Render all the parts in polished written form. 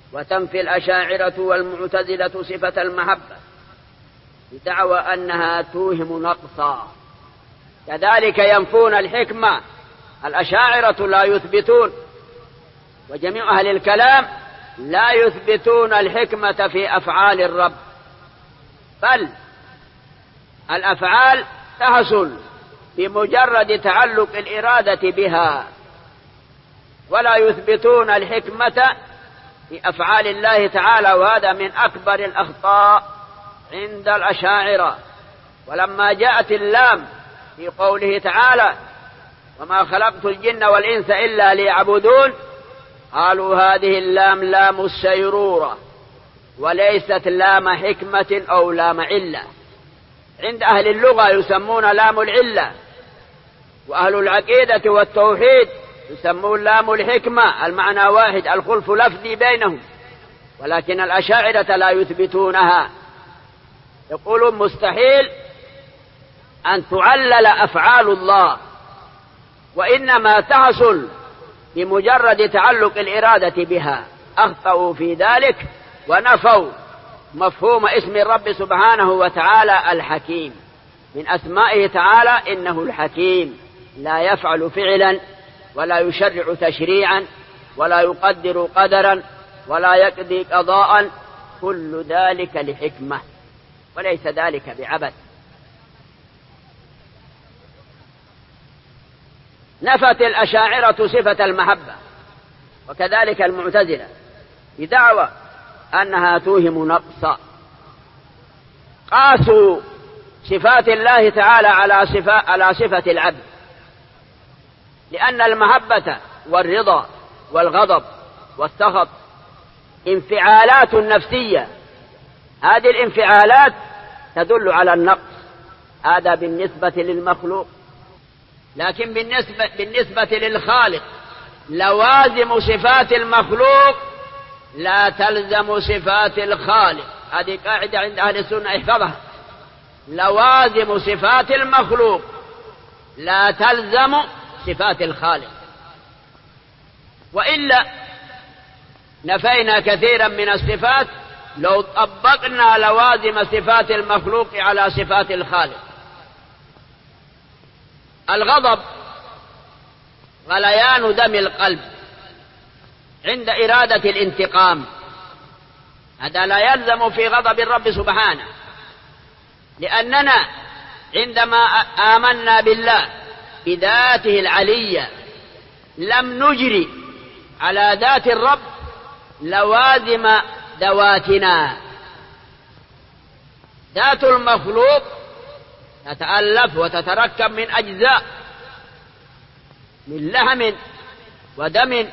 وتنفي الأشاعرة والمعتزلة صفة المحبة بدعوى أنها توهم نقصا، كذلك ينفون الحكمة. الأشاعرة لا يثبتون، وجميع أهل الكلام لا يثبتون الحكمة في أفعال الرب، بل الأفعال تحصل بمجرد تعلق الإرادة بها، ولا يثبتون الحكمة في أفعال الله تعالى، وهذا من أكبر الأخطاء عند الأشاعرة. ولما جاءت اللام في قوله تعالى وما خلقت الجن والإنس إلا ليعبدون، قالوا هذه اللام لام السيرورة وليست لام حكمة أو لام علة. عند أهل اللغة يسمون لام العلة، وأهل العقيدة والتوحيد يسمون لام الحكمة، المعنى واحد، الخلف لفظي بينهم، ولكن الأشاعرة لا يثبتونها، يقولون مستحيل أن تعلل أفعال الله، وإنما تحصل بمجرد تعلق الإرادة بها. أخطأوا في ذلك ونفوا مفهوم اسم الرب سبحانه وتعالى الحكيم. من أسمائه تعالى إنه الحكيم، لا يفعل فعلا ولا يشرع تشريعا ولا يقدر قدرا ولا يقضي قضاء، كل ذلك لحكمة وليس ذلك بعبث. نفت الأشاعرة صفة المحبة وكذلك المعتزلة بدعوى أنها توهم نقصا. قاسوا صفات الله تعالى على صفة العبد، لأن المحبة والرضا والغضب والسخط انفعالات نفسية، هذه الانفعالات تدل على النقص، هذا بالنسبة للمخلوق. لكن بالنسبة للخالق لوازم صفات المخلوق لا تلزم صفات الخالق، هذه قاعدة عند أهل السنة احفظها، لوازم صفات المخلوق لا تلزم صفات الخالق، وإلا نفينا كثيرا من الصفات لو طبقنا لوازم صفات المخلوق على صفات الخالق. الغضب غليان دم القلب عند إرادة الانتقام، هذا لا يلزم في غضب الرب سبحانه، لأننا عندما آمنا بالله بذاته العلية لم نجري على ذات الرب لوازم ذواتنا. ذات المخلوق تتألف وتتركب من أجزاء، من لحم ودم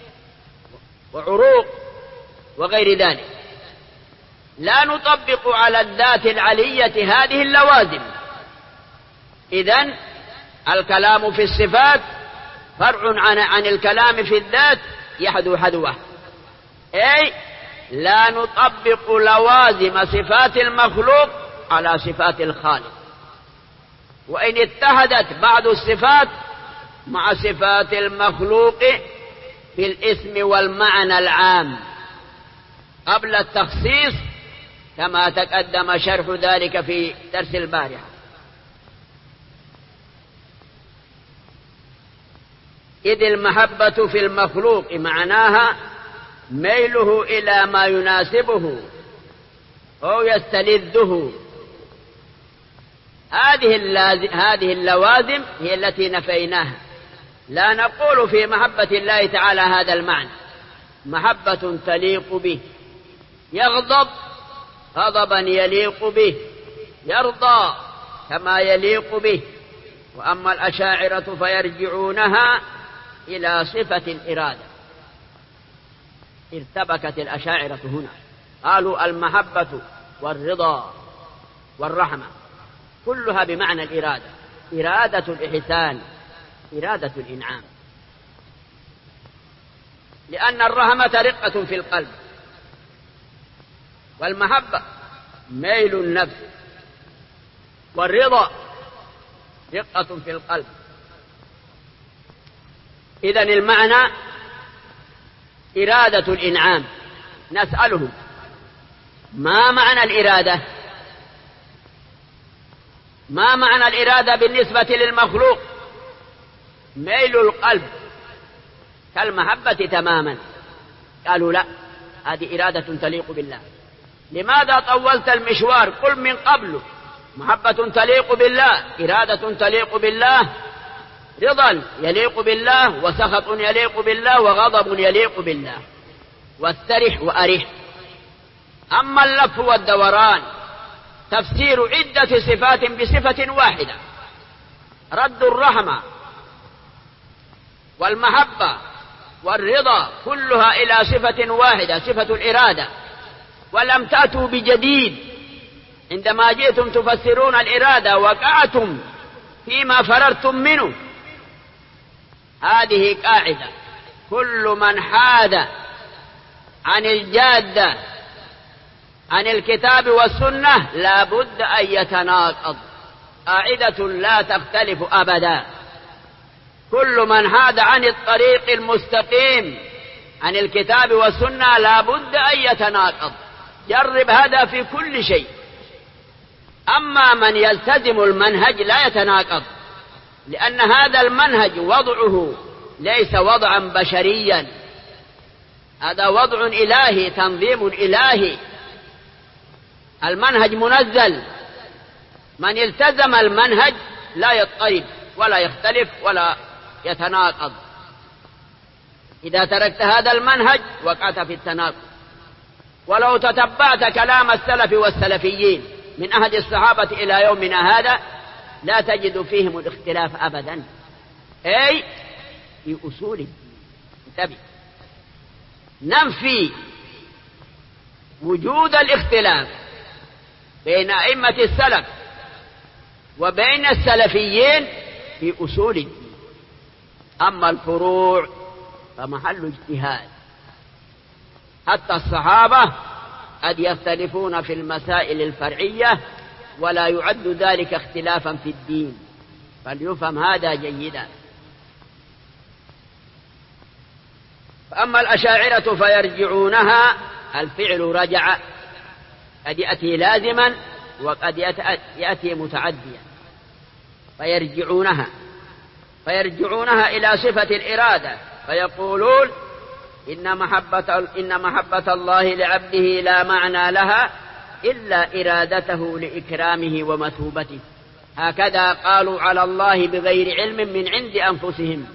وعروق وغير ذلك، لا نطبق على الذات العلية هذه اللوازم. إذن الكلام في الصفات فرع عن الكلام في الذات يحدو حدوه، أي لا نطبق لوازم صفات المخلوق على صفات الخالق، وإن اتحدت بعض الصفات مع صفات المخلوق في الاسم والمعنى العام قبل التخصيص، كما تقدم شرح ذلك في درس البارحة. إذ المحبة في المخلوق معناها ميله إلى ما يناسبه أو يستلذه. هذه اللوازم هي التي نفيناها، لا نقول في محبة الله تعالى هذا المعنى، محبة تليق به، يغضب غضبا يليق به، يرضى كما يليق به. وأما الأشاعرة فيرجعونها إلى صفة الإرادة. ارتبكت الأشاعرة هنا، قالوا المحبة والرضا والرحمة كلها بمعنى الإرادة، إرادة الإحسان، إرادة الإنعام، لأن الرحمة رقة في القلب، والمحبة ميل النفس، والرضا رقة في القلب. إذن المعنى إرادة الإنعام نسألهم ما معنى الإرادة؟ ما معنى الإرادة بالنسبة للمخلوق؟ ميل القلب كالمحبة تماما. قالوا لا، هذه إرادة تليق بالله. لماذا طولت المشوار؟ قل من قبل محبة تليق بالله، إرادة تليق بالله، رضا يليق بالله، وسخط يليق بالله، وغضب يليق بالله، واسترح وأرح. أما اللف والدوران تفسير عدة صفات بصفة واحدة، رد الرحمة والمحبة والرضا كلها إلى صفة واحدة، صفة الإرادة، ولم تأتوا بجديد. عندما جئتم تفسرون الإرادة وقعتم فيما فررتم منه. هذه قاعدة، كل من حاد عن الجادة عن الكتاب والسنة لا بد أن يتناقض، قاعدة لا تختلف أبدا. كل من حاد عن الطريق المستقيم عن الكتاب والسنة لا بد أن يتناقض. جرب هذا في كل شيء. أما من يلتزم المنهج لا يتناقض، لأن هذا المنهج وضعه ليس وضعا بشريا، هذا وضع إلهي، تنظيم إلهي، المنهج منزل. من التزم المنهج لا يضطرب ولا يختلف ولا يتناقض. إذا تركت هذا المنهج وقعت في التناقض. ولو تتبعت كلام السلف والسلفيين من عهد الصحابة إلى يومنا هذا لا تجد فيهم الاختلاف أبدا، أي في أصول الدين. انتبه، ننفي وجود الاختلاف بين أئمة السلف وبين السلفيين في أصول الدين. أما الفروع فمحل اجتهاد. حتى الصحابة قد يختلفون في المسائل الفرعية ولا يعد ذلك اختلافا في الدين، فليفهم هذا جيدا. فأما الأشاعرة فيرجعونها، الفعل رجع قد يأتي لازما وقد يأتي متعديا. فيرجعونها إلى صفة الإرادة، فيقولون إن محبة الله لعبده لا معنى لها إلا إرادته لإكرامه ومثوبته. هكذا قالوا على الله بغير علم من عند أنفسهم،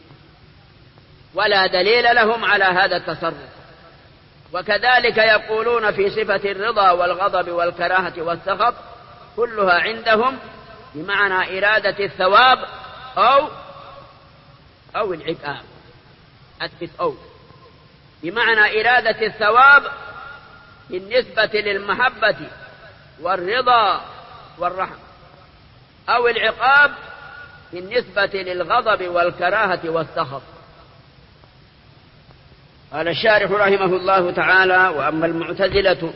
ولا دليل لهم على هذا التصرف. وكذلك يقولون في صفة الرضا والغضب والكراهة والسخط، كلها عندهم بمعنى إرادة الثواب أو العقاب. أثبت أو بمعنى إرادة الثواب بالنسبة للمحبة والرضا والرحمة، أو العقاب بالنسبة للغضب والكراهة والسخط. قال الشارح رحمه الله تعالى: وأما المعتزلة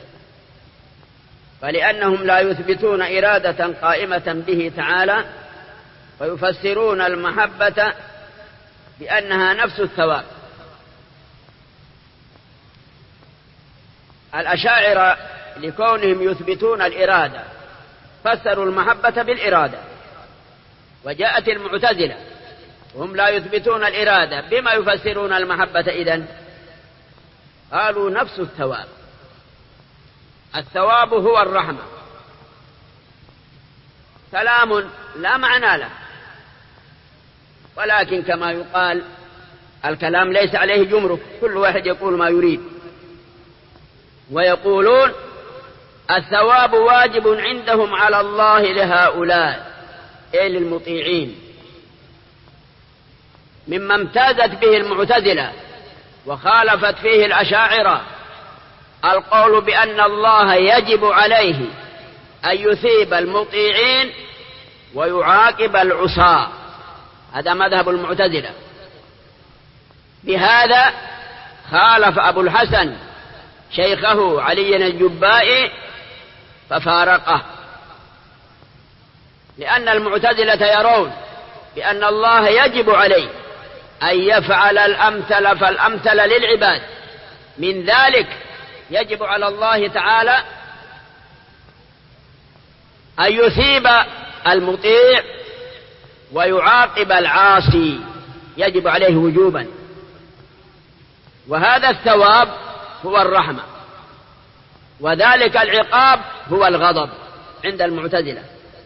فلأنهم لا يثبتون إرادة قائمة به تعالى، ويفسرون المحبة بأنها نفس الثواب. الأشاعرة لكونهم يثبتون الإرادة فسروا المحبة بالإرادة، وجاءت المعتزلة وهم لا يثبتون الإرادة، بما يفسرون المحبة إذن؟ قالوا نفس الثواب. الثواب هو الرحمة. كلام لا معنى له، ولكن كما يقال الكلام ليس عليه جمرك، كل واحد يقول ما يريد. ويقولون الثواب واجب عندهم على الله لهؤلاء، أي للمطيعين، مما امتازت به المعتزلة وخالفت فيه الأشاعرة، القول بأن الله يجب عليه أن يثيب المطيعين ويعاقب العصاة. هذا مذهب المعتزلة. بهذا خالف أبو الحسن شيخه علي الجبائي ففارقه، لأن المعتزلة يرون بأن الله يجب عليه أن يفعل الأمثل فالأمثل للعباد، من ذلك يجب على الله تعالى أن يثيب المطيع ويعاقب العاصي، يجب عليه وجوبا، وهذا الثواب هو الرحمة، وذلك العقاب هو الغضب عند المعتزلة.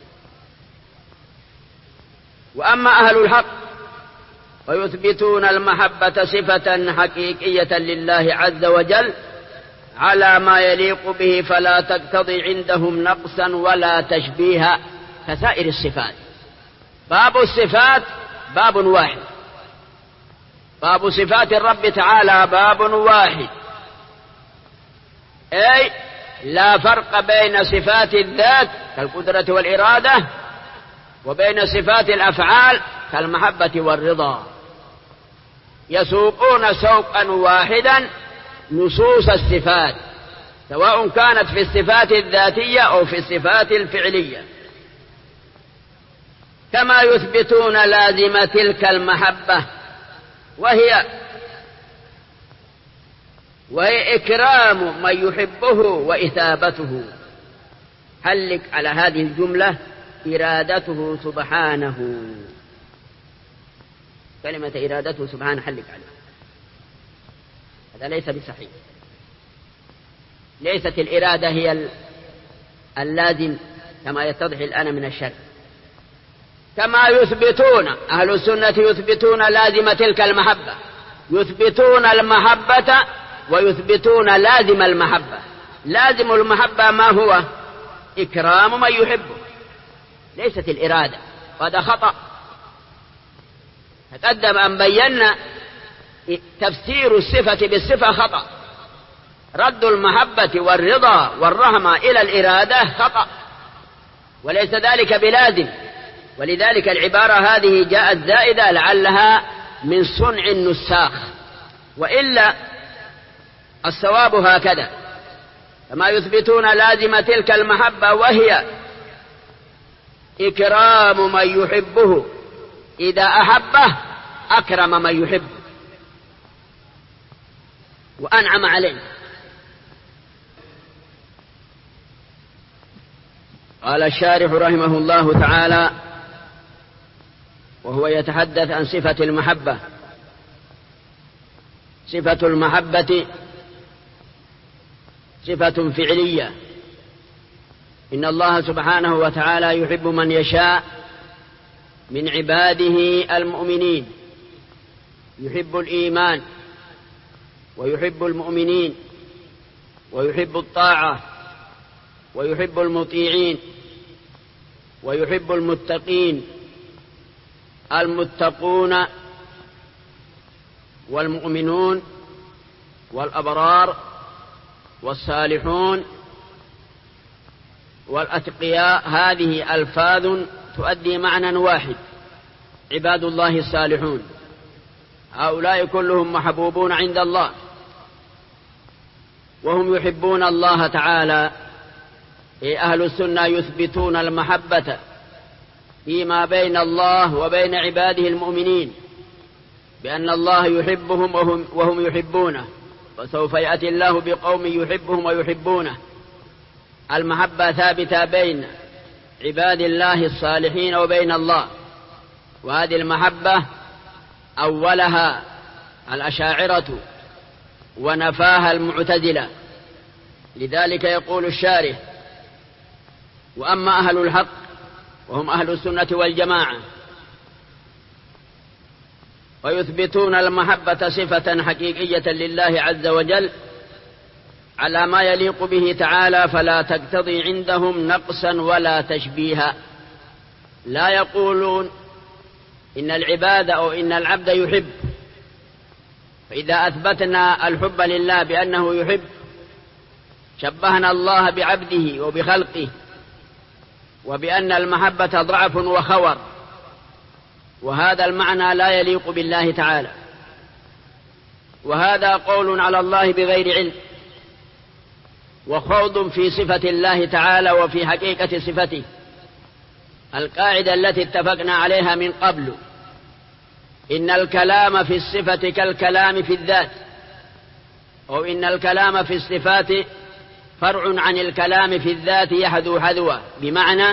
وأما أهل الحق ويثبتون المحبة صفة حقيقية لله عز وجل على ما يليق به، فلا تقتضي عندهم نقصا ولا تشبيها كسائر الصفات. باب الصفات باب واحد، باب صفات الرب تعالى باب واحد، أي لا فرق بين صفات الذات كالقدرة والإرادة وبين صفات الأفعال كالمحبة والرضا، يسوقون سوقا واحدا نصوص الصفات، سواء كانت في الصفات الذاتية أو في الصفات الفعلية، كما يثبتون لازم تلك المحبة وهي إكرام من يحبه وإثابته. هلك على هذه الجملة إرادته سبحانه، كلمة إرادته سبحانه حلك عليه، هذا ليس بصحيح. ليست الإرادة هي اللازم كما يتضح الآن من الشرع، كما يثبتون أهل السنة يثبتون لازم تلك المحبة، يثبتون المحبة ويثبتون لازم المحبة. لازم المحبة ما هو؟ إكرام من يحبه، ليست الإرادة، وهذا خطأ. تقدم أن بينا تفسير الصفة بالصفة خطأ، رد المحبة والرضا والرحمة إلى الإرادة خطأ، وليس ذلك بلازم. ولذلك العبارة هذه جاءت زائدة لعلها من صنع النساخ، وإلا الصواب هكذا: كما يثبتون لازم تلك المحبة وهي إكرام من يحبه، إذا أحبه أكرم من يحبه وأنعم عليه. قال الشارح رحمه الله تعالى وهو يتحدث عن صفة المحبة: صفة المحبة صفة فعلية، إن الله سبحانه وتعالى يحب من يشاء من عباده المؤمنين، يحب الإيمان ويحب المؤمنين ويحب الطاعة ويحب المطيعين ويحب المتقين، المتقون والمؤمنون والأبرار والصالحون والأتقياء. هذه ألفاظ تؤدي معنى واحد: عباد الله الصالحون، هؤلاء كلهم محبوبون عند الله، وهم يحبون الله تعالى. أهل السنة يثبتون المحبة فيما بين الله وبين عباده المؤمنين، بأن الله يحبهم وهم يحبونه، وسوف يأتي الله بقوم يحبهم ويحبونه. المحبة ثابتة بين عباد الله الصالحين وبين الله، وهذه المحبة أولها الأشاعرة ونفاها المعتزلة. لذلك يقول الشارح: وأما أهل الحق وهم أهل السنة والجماعة ويثبتون المحبة صفة حقيقية لله عز وجل على ما يليق به تعالى، فلا تقتضي عندهم نقصا ولا تشبيها. لا يقولون إن العباد أو إن العبد يحب، فإذا أثبتنا الحب لله بأنه يحب شبهنا الله بعبده وبخلقه، وبأن المحبة ضعف وخور، وهذا المعنى لا يليق بالله تعالى، وهذا قول على الله بغير علم، وخوض في صفة الله تعالى وفي حقيقة صفته. القاعدة التي اتفقنا عليها من قبل: إن الكلام في الصفة كالكلام في الذات، أو إن الكلام في الصفات فرع عن الكلام في الذات يحذو حذوه، بمعنى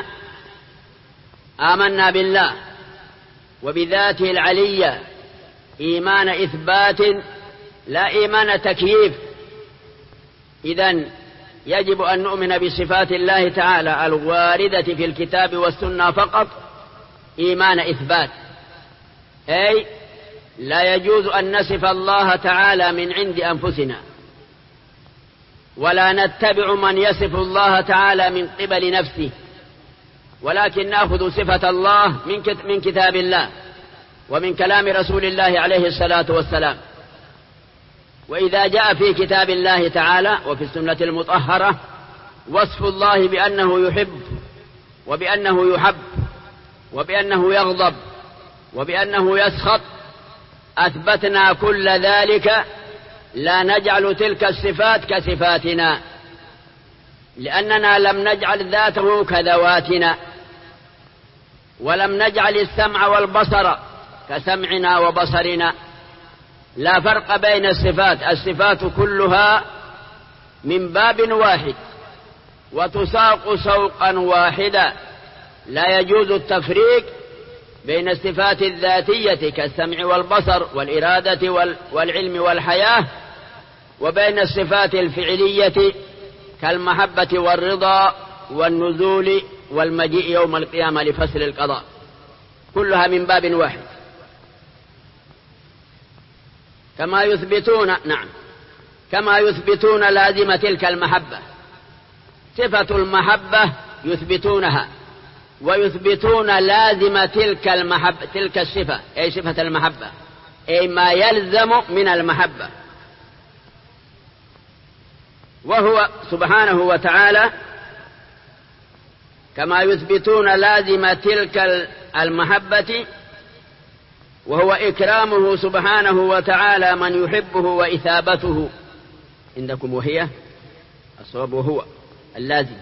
آمنا بالله وبذاته العلية إيمان إثبات لا إيمان تكييف. إذن يجب أن نؤمن بصفات الله تعالى الواردة في الكتاب والسنة فقط إيمان إثبات، أي لا يجوز أن نصف الله تعالى من عند أنفسنا، ولا نتبع من يصف الله تعالى من قبل نفسه، ولكن نأخذ صفة الله من كتاب الله ومن كلام رسول الله عليه الصلاة والسلام. وإذا جاء في كتاب الله تعالى وفي السنة المطهرة وصف الله بأنه يحب وبأنه يحب وبأنه يغضب وبأنه يسخط، أثبتنا كل ذلك، لا نجعل تلك الصفات كصفاتنا، لأننا لم نجعل ذاته كذواتنا، ولم نجعل السمع والبصر كسمعنا وبصرنا. لا فرق بين الصفات، الصفات كلها من باب واحد وتساق سوقا واحدا، لا يجوز التفريق بين الصفات الذاتية كالسمع والبصر والإرادة والعلم والحياة، وبين الصفات الفعلية كالمحبة والرضا والنزول والمجيء يوم القيامة لفصل القضاء، كلها من باب واحد. كما يثبتون لازم تلك المحبة، صفة المحبة يثبتونها، ويثبتون لازم تلك المحبة، تلك الصفة أي صفة المحبة، أي ما يلزم من المحبة، وهو سبحانه وتعالى كما يثبتون لازم تلك المحبة، وهو إكرامه سبحانه وتعالى من يحبه وإثابته عندكم، وهي الصواب وهو اللازم،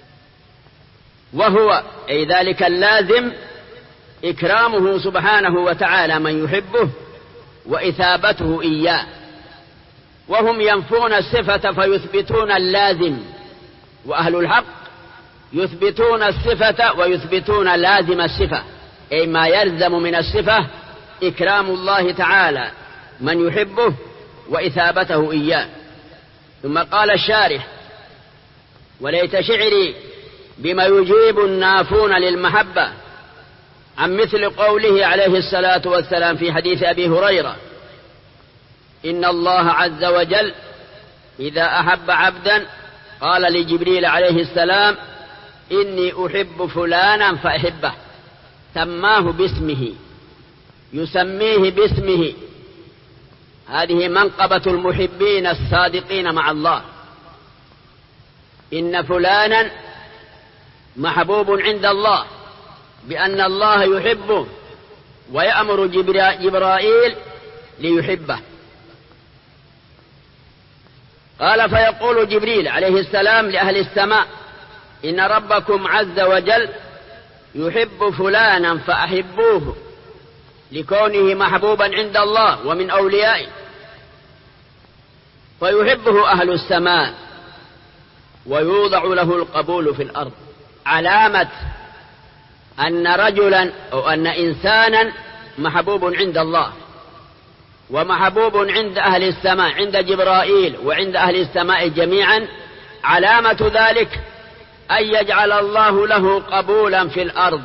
وهو أي ذلك اللازم إكرامه سبحانه وتعالى من يحبه وإثابته إياه. وهم ينفون الصفة فيثبتون اللازم، وأهل الحق يثبتون الصفة ويثبتون لازم الصفة، أي ما يلزم من الصفة إكرام الله تعالى من يحبه وإثابته إياه. ثم قال الشارح: وليت شعري بما يجيب النافون للمحبة عن مثل قوله عليه الصلاة والسلام في حديث أبي هريرة: إن الله عز وجل إذا أحب عبدا قال لجبريل عليه السلام: إني أحب فلانا فأحبه، سماه باسمه، يسميه باسمه. هذه منقبة المحبين الصادقين مع الله، إن فلانا محبوب عند الله بأن الله يحبه ويأمر جبرائيل ليحبه. قال: فيقول جبريل عليه السلام لأهل السماء: إن ربكم عز وجل يحب فلانا فأحبوه، لكونه محبوبا عند الله ومن أوليائه، فيحبه أهل السماء ويوضع له القبول في الأرض، علامة أن رجلا أو أن إنسانا محبوب عند الله ومحبوب عند أهل السماء، عند جبرائيل وعند أهل السماء جميعا. علامة ذلك أن يجعل الله له قبولا في الأرض،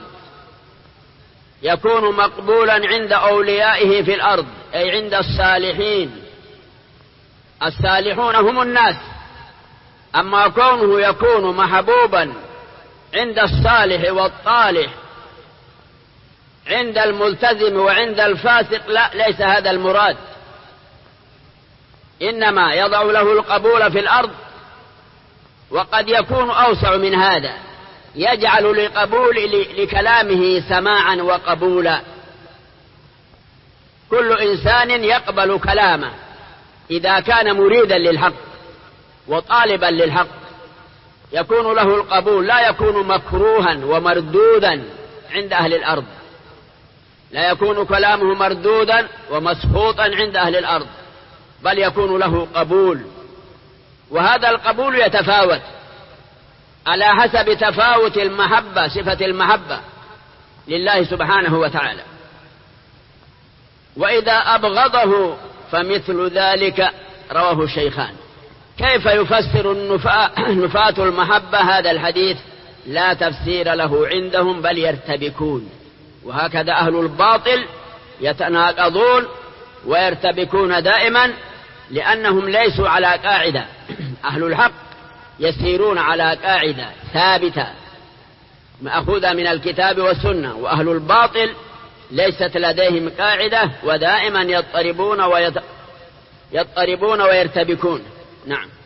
يكون مقبولا عند أوليائه في الأرض، أي عند الصالحين. الصالحون هم الناس، أما كونه يكون محبوبا عند الصالح والطالح، عند الملتزم وعند الفاسق، لا، ليس هذا المراد، إنما يضع له القبول في الأرض. وقد يكون أوسع من هذا، يجعل لكلامه سماعا وقبولا. كل إنسان يقبل كلامه إذا كان مريدا للحق وطالبا للحق، يكون له القبول، لا يكون مكروها ومردودا عند أهل الأرض، لا يكون كلامه مردودا ومسخوطا عند أهل الأرض، بل يكون له قبول وهذا القبول يتفاوت على حسب تفاوت المحبة، صفة المحبة لله سبحانه وتعالى. وإذا أبغضه فمثل ذلك، رواه الشيخان. كيف يفسر نفاة المحبة هذا الحديث؟ لا تفسير له عندهم، بل يرتبكون. وهكذا أهل الباطل يتناقضون ويرتبكون دائما، لأنهم ليسوا على قاعدة. أهل الحق يسيرون على قاعدة ثابتة مأخوذة من الكتاب والسنة، وأهل الباطل ليست لديهم قاعدة، ودائما يضطربون ويرتبكون. نعم.